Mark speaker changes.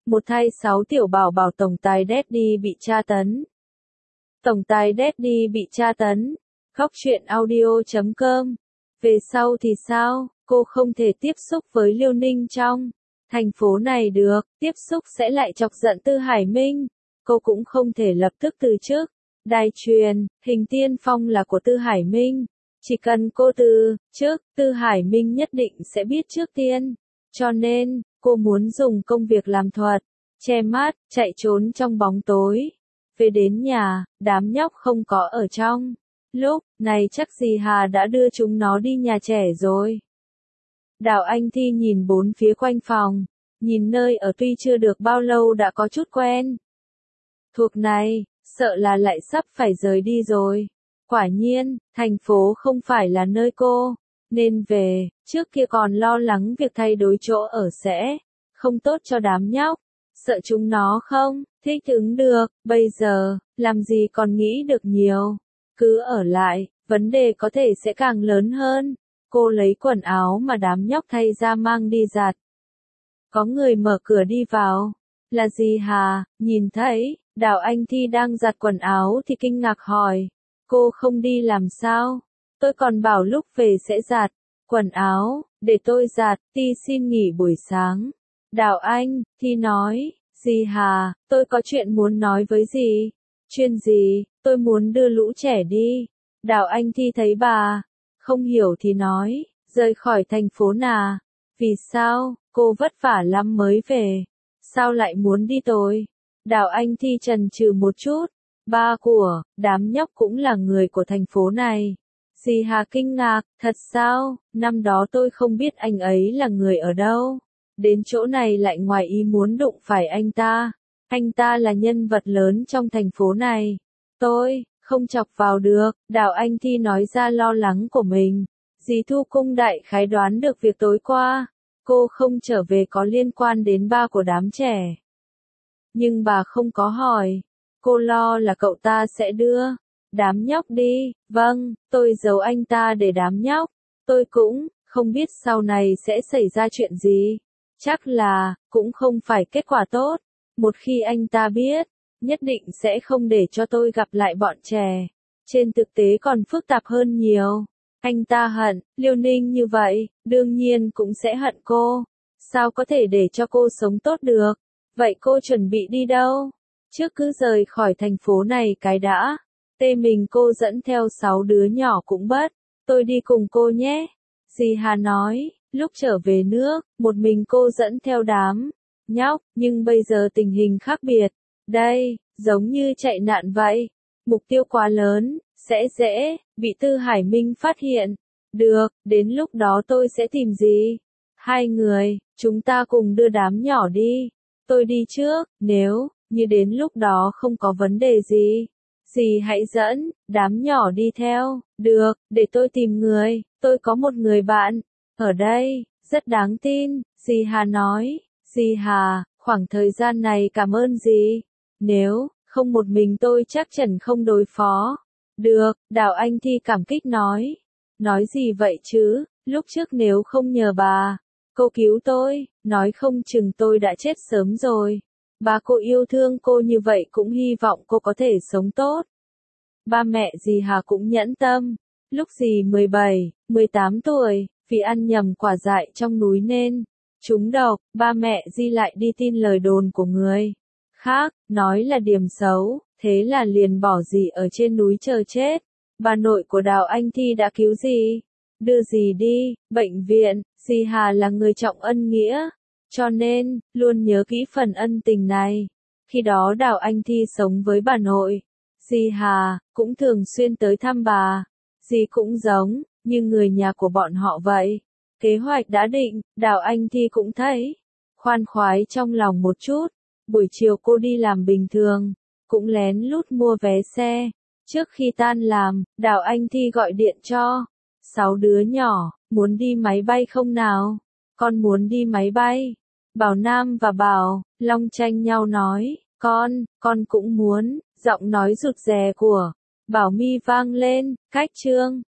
Speaker 1: Một thay 6 tiểu bảo bảo tổng tài Daddy bị tra tấn. Tổng tài Daddy bị tra tấn. Khóc chuyện audio.com. Về sau thì sao, cô không thể tiếp xúc với Liêu Ninh trong thành phố này được, tiếp xúc sẽ lại chọc giận Tư Hải Minh. Cô cũng không thể lập tức từ chức. Đài truyền, hình tiên phong là của Tư Hải Minh. Chỉ cần cô từ chức, Tư Hải Minh nhất định sẽ biết trước tiên. Cho nên, cô muốn dùng công việc làm thuật, che mắt, chạy trốn trong bóng tối. Về đến nhà, đám nhóc không có ở trong. Lúc này chắc dì Hà đã đưa chúng nó đi nhà trẻ rồi. Đào Anh Thi nhìn bốn phía quanh phòng, nhìn nơi ở tuy chưa được bao lâu đã có chút quen thuộc này, sợ là lại sắp phải rời đi rồi. Quả nhiên, thành phố không phải là nơi cô nên về, trước kia còn lo lắng việc thay đổi chỗ ở sẽ không tốt cho đám nhóc, sợ chúng nó không thích ứng được, bây giờ, làm gì còn nghĩ được nhiều, cứ ở lại, vấn đề có thể sẽ càng lớn hơn. Cô lấy quần áo mà đám nhóc thay ra mang đi giặt. Có người mở cửa đi vào, là dì Hà, nhìn thấy Đào Anh Thi đang giặt quần áo thì kinh ngạc hỏi, cô không đi làm sao? Tôi còn bảo lúc về sẽ giặt quần áo, để tôi giặt, Ti xin nghỉ buổi sáng. Đào Anh Thi nói, dì Hà, tôi có chuyện muốn nói với dì. Chuyện gì? Tôi muốn đưa lũ trẻ đi. Đào Anh Thi thấy bà không hiểu thì nói, rời khỏi thành phố nà. Vì sao, cô vất vả lắm mới về. Sao lại muốn đi tôi? Đào Anh Thi chần chừ một chút. Ba của đám nhóc cũng là người của thành phố này. Dì Hà kinh ngạc, thật sao, năm đó tôi không biết anh ấy là người ở đâu. Đến chỗ này lại ngoài ý muốn đụng phải anh ta. Anh ta là nhân vật lớn trong thành phố này. Tôi không chọc vào được, Đào Anh Thi nói ra lo lắng của mình. Dì Thu Cung đại khái đoán được việc tối qua. Cô không trở về có liên quan đến ba của đám trẻ. Nhưng bà không có hỏi. Cô lo là cậu ta sẽ đưa đám nhóc đi. Vâng, tôi giấu anh ta để đám nhóc. Tôi cũng không biết sau này sẽ xảy ra chuyện gì. Chắc là cũng không phải kết quả tốt. Một khi anh ta biết, nhất định sẽ không để cho tôi gặp lại bọn trẻ. Trên thực tế còn phức tạp hơn nhiều. Anh ta hận Liêu Ninh như vậy, đương nhiên cũng sẽ hận cô. Sao có thể để cho cô sống tốt được? Vậy cô chuẩn bị đi đâu? Trước cứ rời khỏi thành phố này cái đã. Tê mình cô dẫn theo 6 đứa nhỏ cũng bất. Tôi đi cùng cô nhé. Dì Hà nói, lúc trở về nước, một mình cô dẫn theo đám nhóc, nhưng bây giờ tình hình khác biệt. Đây, giống như chạy nạn vậy. Mục tiêu quá lớn, sẽ dễ bị Tư Hải Minh phát hiện. Được, đến lúc đó tôi sẽ tìm gì? Hai người, chúng ta cùng đưa đám nhỏ đi. Tôi đi trước, nếu như đến lúc đó không có vấn đề gì. Dì hãy dẫn đám nhỏ đi theo. Được, để tôi tìm người. Tôi có một người bạn ở đây, rất đáng tin. Dì Hà nói. Dì Hà, khoảng thời gian này cảm ơn dì. Nếu không một mình tôi chắc chắn không đối phó được. Đào Anh Thi cảm kích nói. Nói gì vậy chứ, lúc trước nếu không nhờ bà, cô cứu tôi, nói không chừng tôi đã chết sớm rồi. Bà cô yêu thương cô như vậy cũng hy vọng cô có thể sống tốt. Ba mẹ dì Hà cũng nhẫn tâm. Lúc dì 17, 18 tuổi, vì ăn nhầm quả dại trong núi nên trúng độc, ba mẹ dì lại đi tin lời đồn của người khác, nói là điểm xấu, thế là liền bỏ dì ở trên núi chờ chết. Bà nội của Đào Anh Thi đã cứu dì, đưa dì đi bệnh viện. Dì Hà là người trọng ân nghĩa, cho nên luôn nhớ kỹ phần ân tình này. Khi đó Đào Anh Thi sống với bà nội, dì Hà cũng thường xuyên tới thăm bà. Dì cũng giống như người nhà của bọn họ vậy. Kế hoạch đã định, Đào Anh Thi cũng thấy khoan khoái trong lòng một chút. Buổi chiều cô đi làm bình thường, cũng lén lút mua vé xe. Trước khi tan làm, Đào Anh Thi gọi điện cho 6 đứa nhỏ, muốn đi máy bay không nào? Con muốn đi máy bay. Bảo Nam và Bảo Long tranh nhau nói, con cũng muốn. Giọng nói rụt rè của Bảo My vang lên, cách Trương